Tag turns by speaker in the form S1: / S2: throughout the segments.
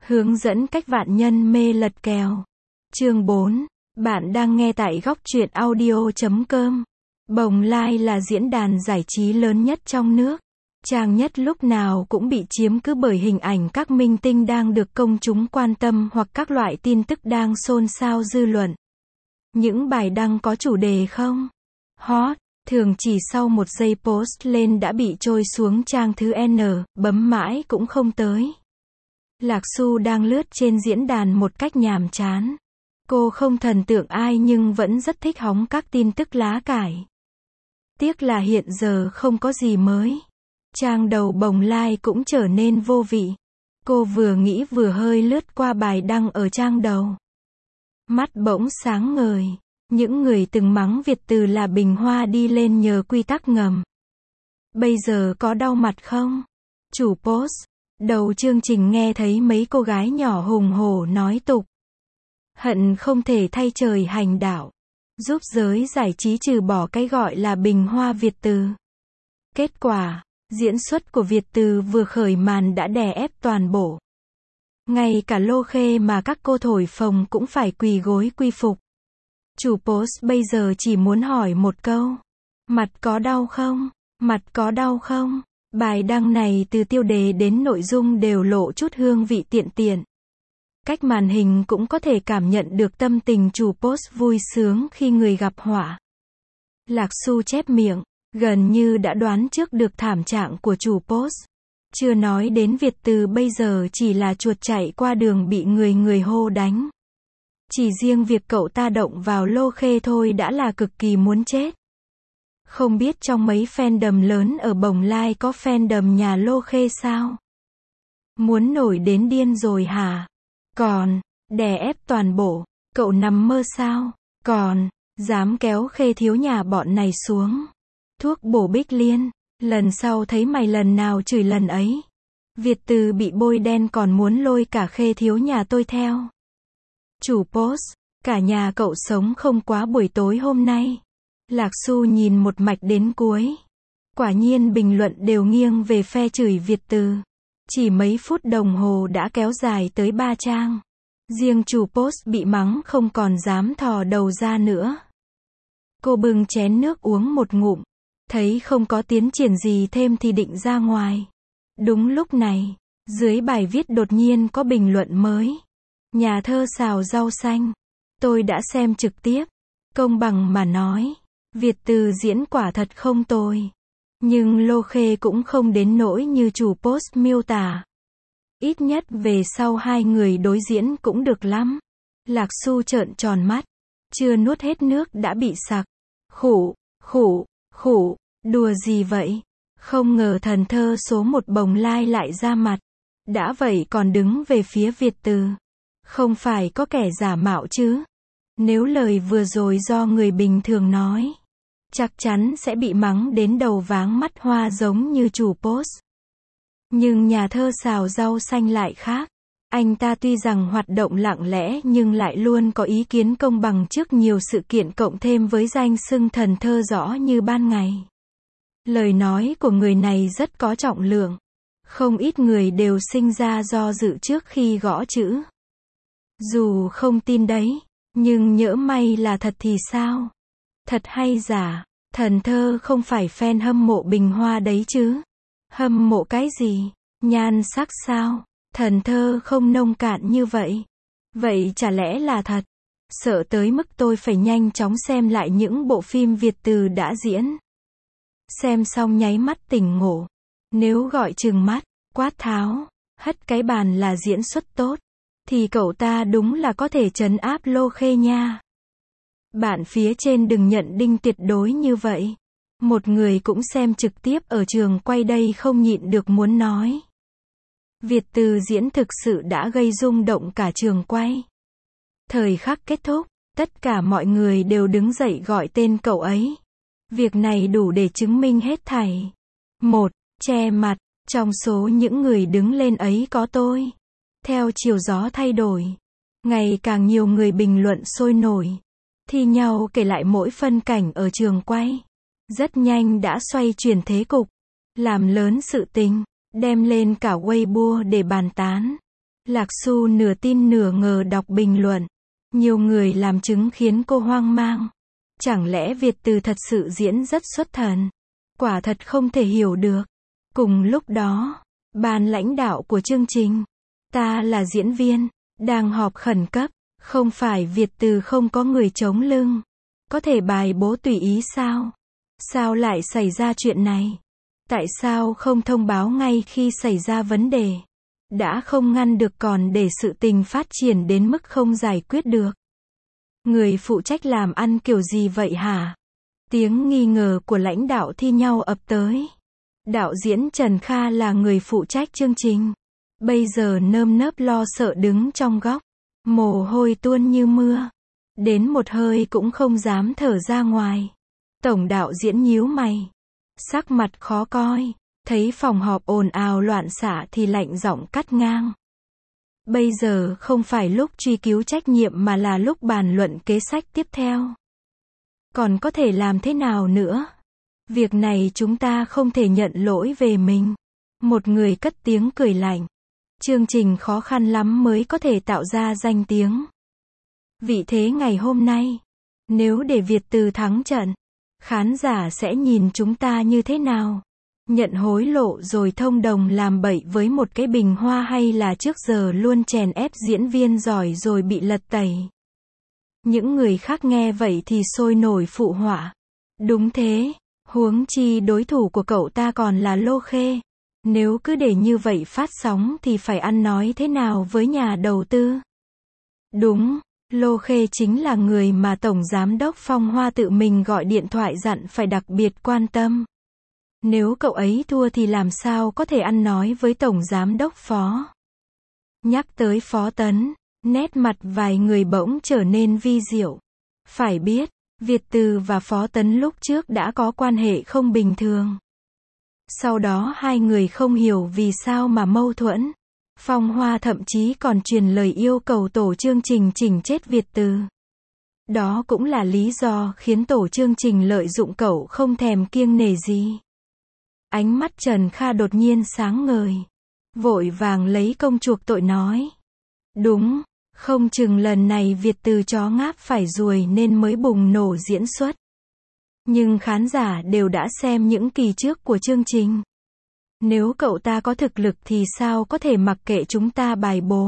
S1: Hướng dẫn cách vạn nhân mê lật kèo. Chương 4. Bạn đang nghe tại góc truyện audio.com. Bồng Lai là diễn đàn giải trí lớn nhất trong nước. Trang nhất lúc nào cũng bị chiếm cứ bởi hình ảnh các minh tinh đang được công chúng quan tâm hoặc các loại tin tức đang xôn xao dư luận. Những bài đăng có chủ đề không hot, thường chỉ sau một giây post lên đã bị trôi xuống trang thứ N, bấm mãi cũng không tới. Lạc Xu đang lướt trên diễn đàn một cách nhàm chán. Cô không thần tượng ai nhưng vẫn rất thích hóng các tin tức lá cải. Tiếc là hiện giờ không có gì mới. Trang đầu Bồng Lai cũng trở nên vô vị. Cô vừa nghĩ vừa hơi lướt qua bài đăng ở trang đầu. Mắt bỗng sáng ngời. Những người từng mắng Việt Từ là bình hoa đi lên nhờ quy tắc ngầm. Bây giờ có đau mặt không? Chủ post. Đầu chương trình nghe thấy mấy cô gái nhỏ hùng hổ nói tục. Hận không thể thay trời hành đạo. Giúp giới giải trí trừ bỏ cái gọi là bình hoa Việt Từ. Kết quả, diễn xuất của Việt Từ vừa khởi màn đã đè ép toàn bộ. Ngay cả Lô Khê mà các cô thổi phồng cũng phải quỳ gối quy phục. Chủ post bây giờ chỉ muốn hỏi một câu. Mặt có đau không? Mặt có đau không? Bài đăng này từ tiêu đề đến nội dung đều lộ chút hương vị tiện tiện. Cách màn hình cũng có thể cảm nhận được tâm tình chủ post vui sướng khi người gặp họa. Lạc Xu chép miệng, gần như đã đoán trước được thảm trạng của chủ post. Chưa nói đến Việt Từ bây giờ chỉ là chuột chạy qua đường bị người hô đánh. Chỉ riêng việc cậu ta động vào Lô Khê thôi đã là cực kỳ muốn chết. Không biết trong mấy fandom lớn ở Bồng Lai có fandom nhà Lô Khê sao? Muốn nổi đến điên rồi hả? Còn, đè ép toàn bộ, cậu nằm mơ sao? Còn, dám kéo Khê thiếu nhà bọn này xuống. Thuốc bổ Bích Liên, lần sau thấy mày lần nào chửi lần ấy. Việt Từ bị bôi đen còn muốn lôi cả Khê thiếu nhà tôi theo. Chủ post, cả nhà cậu sống không quá buổi tối hôm nay. Lạc Xu nhìn một mạch đến cuối. Quả nhiên bình luận đều nghiêng về phe chửi Việt Từ. Chỉ mấy phút đồng hồ đã kéo dài tới 3 trang. Riêng chủ post bị mắng không còn dám thò đầu ra nữa. Cô bưng chén nước uống một ngụm. Thấy không có tiến triển gì thêm thì định ra ngoài. Đúng lúc này, dưới bài viết đột nhiên có bình luận mới. Nhà thơ xào rau xanh. Tôi đã xem trực tiếp. Công bằng mà nói. Việt Từ diễn quả thật không tồi. Nhưng Lô Khê cũng không đến nỗi như chủ post miêu tả. Ít nhất về sau hai người đối diễn cũng được lắm. Lạc Xu trợn tròn mắt. Chưa nuốt hết nước đã bị sặc. Khụ, đùa gì vậy? Không ngờ thần thơ số 1 Bồng Lai lại ra mặt. Đã vậy còn đứng về phía Việt Từ. Không phải có kẻ giả mạo chứ? Nếu lời vừa rồi do người bình thường nói, chắc chắn sẽ bị mắng đến đầu váng mắt hoa giống như chủ post. Nhưng nhà thơ xào rau xanh lại khác. Anh ta tuy rằng hoạt động lặng lẽ nhưng lại luôn có ý kiến công bằng trước nhiều sự kiện cộng thêm với danh xưng thần thơ rõ như ban ngày. Lời nói của người này rất có trọng lượng. Không ít người đều sinh ra do dự trước khi gõ chữ. Dù không tin đấy, nhưng nhỡ may là thật thì sao? Thật hay giả? Thần thơ không phải fan hâm mộ bình hoa đấy chứ? Hâm mộ cái gì? Nhan sắc sao? Thần thơ không nông cạn như vậy. Vậy chả lẽ là thật? Sợ tới mức tôi phải nhanh chóng xem lại những bộ phim Việt Từ đã diễn. Xem xong nháy mắt tỉnh ngộ. Nếu gọi trừng mắt, quát tháo, hất cái bàn là diễn xuất tốt, thì cậu ta đúng là có thể trấn áp Lô Khê nha. Bạn phía trên đừng nhận định tuyệt đối như vậy. Một người cũng xem trực tiếp ở trường quay đây không nhịn được muốn nói. Việt Từ diễn thực sự đã gây rung động cả trường quay. Thời khắc kết thúc, tất cả mọi người đều đứng dậy gọi tên cậu ấy. Việc này đủ để chứng minh hết thảy. 1. Che mặt. Trong số những người đứng lên ấy có tôi. Theo chiều gió thay đổi, ngày càng nhiều người bình luận sôi nổi, thi nhau kể lại mỗi phân cảnh ở trường quay. Rất nhanh đã xoay chuyển thế cục, làm lớn sự tình, đem lên cả Weibo để bàn tán. Lạc Xu nửa tin nửa ngờ đọc bình luận. Nhiều người làm chứng khiến cô hoang mang. Chẳng lẽ Việt Từ thật sự diễn rất xuất thần? Quả thật không thể hiểu được. Cùng lúc đó, ban lãnh đạo của chương trình, ta là diễn viên, đang họp khẩn cấp. Không phải Việt Từ không có người chống lưng. Có thể bài bố tùy ý sao? Sao lại xảy ra chuyện này? Tại sao không thông báo ngay khi xảy ra vấn đề? Đã không ngăn được còn để sự tình phát triển đến mức không giải quyết được. Người phụ trách làm ăn kiểu gì vậy hả? Tiếng nghi ngờ của lãnh đạo thi nhau ập tới. Đạo diễn Trần Kha là người phụ trách chương trình. Bây giờ nơm nớp lo sợ đứng trong góc. Mồ hôi tuôn như mưa. Đến một hơi cũng không dám thở ra ngoài. Tổng đạo diễn nhíu mày. Sắc mặt khó coi. Thấy phòng họp ồn ào loạn xạ thì lạnh giọng cắt ngang. Bây giờ không phải lúc truy cứu trách nhiệm mà là lúc bàn luận kế sách tiếp theo. Còn có thể làm thế nào nữa? Việc này chúng ta không thể nhận lỗi về mình. Một người cất tiếng cười lạnh. Chương trình khó khăn lắm mới có thể tạo ra danh tiếng. Vì thế ngày hôm nay, nếu để Việt Từ thắng trận, khán giả sẽ nhìn chúng ta như thế nào? Nhận hối lộ rồi thông đồng làm bậy với một cái bình hoa, hay là trước giờ luôn chèn ép diễn viên giỏi rồi bị lật tẩy? Những người khác nghe vậy thì sôi nổi phụ họa. Đúng thế, huống chi đối thủ của cậu ta còn là Lô Khê. Nếu cứ để như vậy phát sóng thì phải ăn nói thế nào với nhà đầu tư? Đúng, Lô Khê chính là người mà Tổng Giám đốc Phong Hoa tự mình gọi điện thoại dặn phải đặc biệt quan tâm. Nếu cậu ấy thua thì làm sao có thể ăn nói với Tổng Giám đốc Phó? Nhắc tới Phó Tấn, nét mặt vài người bỗng trở nên vi diệu. Phải biết, Việt Từ và Phó Tấn lúc trước đã có quan hệ không bình thường. Sau đó hai người không hiểu vì sao mà mâu thuẫn. Phong Hoa thậm chí còn truyền lời yêu cầu tổ chương trình chỉnh chết Việt Từ. Đó cũng là lý do khiến tổ chương trình lợi dụng cậu không thèm kiêng nể gì. Ánh mắt Trần Kha đột nhiên sáng ngời. Vội vàng lấy công chuộc tội nói. Đúng, không chừng lần này Việt Từ chó ngáp phải ruồi nên mới bùng nổ diễn xuất. Nhưng khán giả đều đã xem những kỳ trước của chương trình. Nếu cậu ta có thực lực thì sao có thể mặc kệ chúng ta bài bố.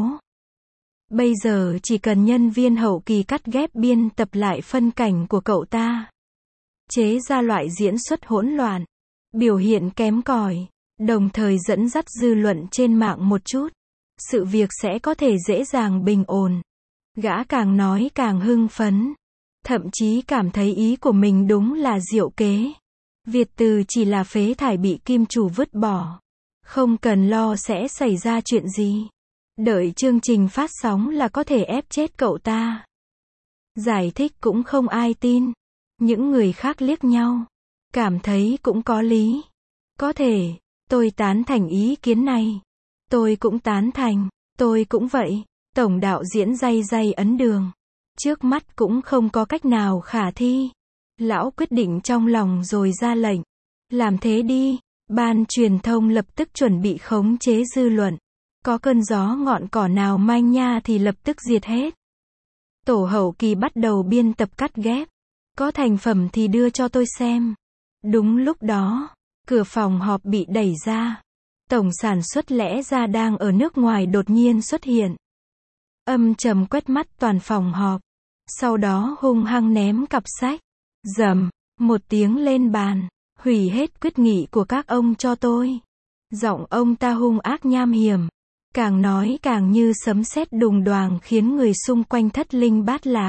S1: Bây giờ chỉ cần nhân viên hậu kỳ cắt ghép biên tập lại phân cảnh của cậu ta. Chế ra loại diễn xuất hỗn loạn, biểu hiện kém cỏi, đồng thời dẫn dắt dư luận trên mạng một chút. Sự việc sẽ có thể dễ dàng bình ổn. Gã càng nói càng hưng phấn. Thậm chí cảm thấy ý của mình đúng là diệu kế. Việt Từ chỉ là phế thải bị kim chủ vứt bỏ. Không cần lo sẽ xảy ra chuyện gì. Đợi chương trình phát sóng là có thể ép chết cậu ta. Giải thích cũng không ai tin. Những người khác liếc nhau. Cảm thấy cũng có lý. Có thể, tôi tán thành ý kiến này. Tôi cũng tán thành, tôi cũng vậy. Tổng đạo diễn day day ấn đường. Trước mắt cũng không có cách nào khả thi. Lão quyết định trong lòng rồi ra lệnh. Làm thế đi. Ban truyền thông lập tức chuẩn bị khống chế dư luận. Có cơn gió ngọn cỏ nào manh nha thì lập tức diệt hết. Tổ hậu kỳ bắt đầu biên tập cắt ghép. Có thành phẩm thì đưa cho tôi xem. Đúng lúc đó, cửa phòng họp bị đẩy ra. Tổng sản xuất lẽ ra đang ở nước ngoài đột nhiên xuất hiện. Âm trầm quét mắt toàn phòng họp. Sau đó hung hăng ném cặp sách. Rầm, một tiếng lên bàn. Hủy hết quyết nghị của các ông cho tôi. Giọng ông ta hung ác nham hiểm. Càng nói càng như sấm sét đùng đoàng khiến người xung quanh thất linh bát lạc.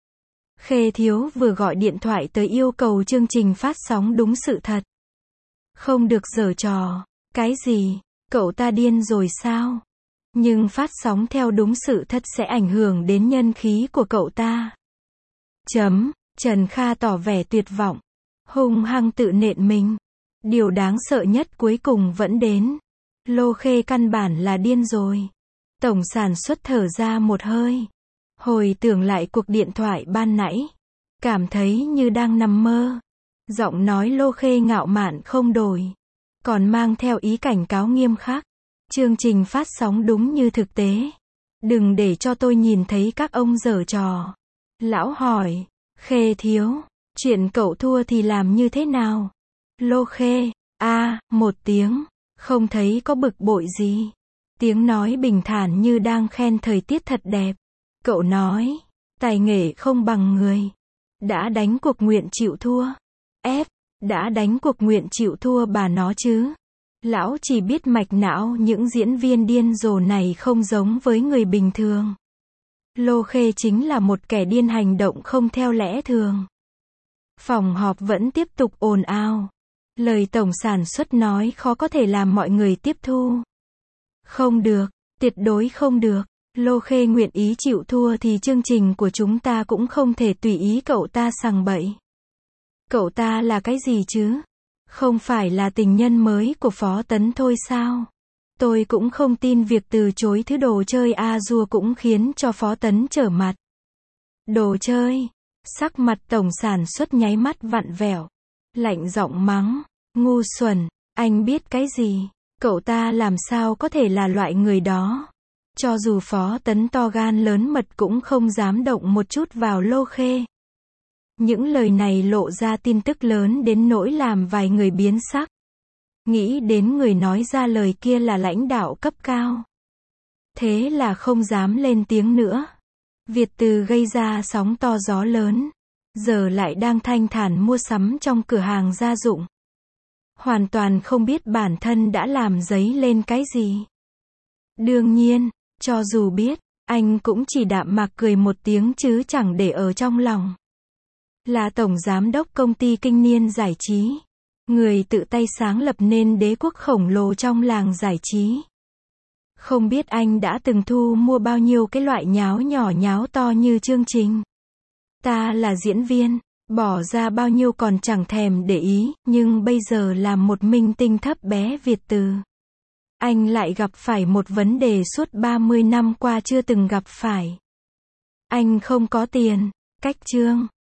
S1: Khê Thiếu vừa gọi điện thoại tới yêu cầu chương trình phát sóng đúng sự thật. Không được giở trò. Cái gì? Cậu ta điên rồi sao? Nhưng phát sóng theo đúng sự thật sẽ ảnh hưởng đến nhân khí của cậu ta. Trần Kha tỏ vẻ tuyệt vọng. Hung hăng tự nện mình. Điều đáng sợ nhất cuối cùng vẫn đến. Lô Khê căn bản là điên rồi. Tổng sản xuất thở ra một hơi. Hồi tưởng lại cuộc điện thoại ban nãy. Cảm thấy như đang nằm mơ. Giọng nói Lô Khê ngạo mạn không đổi. Còn mang theo ý cảnh cáo nghiêm khắc. Chương trình phát sóng đúng như thực tế. Đừng để cho tôi nhìn thấy các ông giở trò. Lão hỏi. Khê thiếu. Chuyện cậu thua thì làm như thế nào? Lô Khê. Một tiếng. Không thấy có bực bội gì. Tiếng nói bình thản như đang khen thời tiết thật đẹp. Cậu nói. Tài nghệ không bằng người. Đã đánh cuộc nguyện chịu thua. Đã đánh cuộc nguyện chịu thua bà nó chứ. Lão chỉ biết mạch não những diễn viên điên rồ này không giống với người bình thường. Lô Khê chính là một kẻ điên hành động không theo lẽ thường. Phòng họp vẫn tiếp tục ồn ào. Lời tổng sản xuất nói khó có thể làm mọi người tiếp thu. Không được, tuyệt đối không được. Lô Khê nguyện ý chịu thua thì chương trình của chúng ta cũng không thể tùy ý cậu ta sằng bậy. Cậu ta là cái gì chứ? Không phải là tình nhân mới của Phó Tấn thôi sao? Tôi cũng không tin việc từ chối thứ đồ chơi A-dua cũng khiến cho Phó Tấn trở mặt. Đồ chơi? Sắc mặt tổng sản xuất nháy mắt vặn vẹo. Lạnh giọng mắng. Ngu xuẩn, anh biết cái gì? Cậu ta làm sao có thể là loại người đó? Cho dù Phó Tấn to gan lớn mật cũng không dám động một chút vào Lô Khê. Những lời này lộ ra tin tức lớn đến nỗi làm vài người biến sắc. Nghĩ đến người nói ra lời kia là lãnh đạo cấp cao. Thế là không dám lên tiếng nữa. Việt Từ gây ra sóng to gió lớn. Giờ lại đang thanh thản mua sắm trong cửa hàng gia dụng. Hoàn toàn không biết bản thân đã làm dấy lên cái gì. Đương nhiên, cho dù biết, anh cũng chỉ đạm mạc cười một tiếng chứ chẳng để ở trong lòng. Là tổng giám đốc công ty kinh niên giải trí. Người tự tay sáng lập nên đế quốc khổng lồ trong làng giải trí. Không biết anh đã từng thu mua bao nhiêu cái loại nháo nhỏ nháo to như chương trình. Ta là diễn viên, bỏ ra bao nhiêu còn chẳng thèm để ý, nhưng bây giờ làm một minh tinh thấp bé Việt Từ. Anh lại gặp phải một vấn đề suốt 30 năm qua chưa từng gặp phải. Anh không có tiền, cách chương.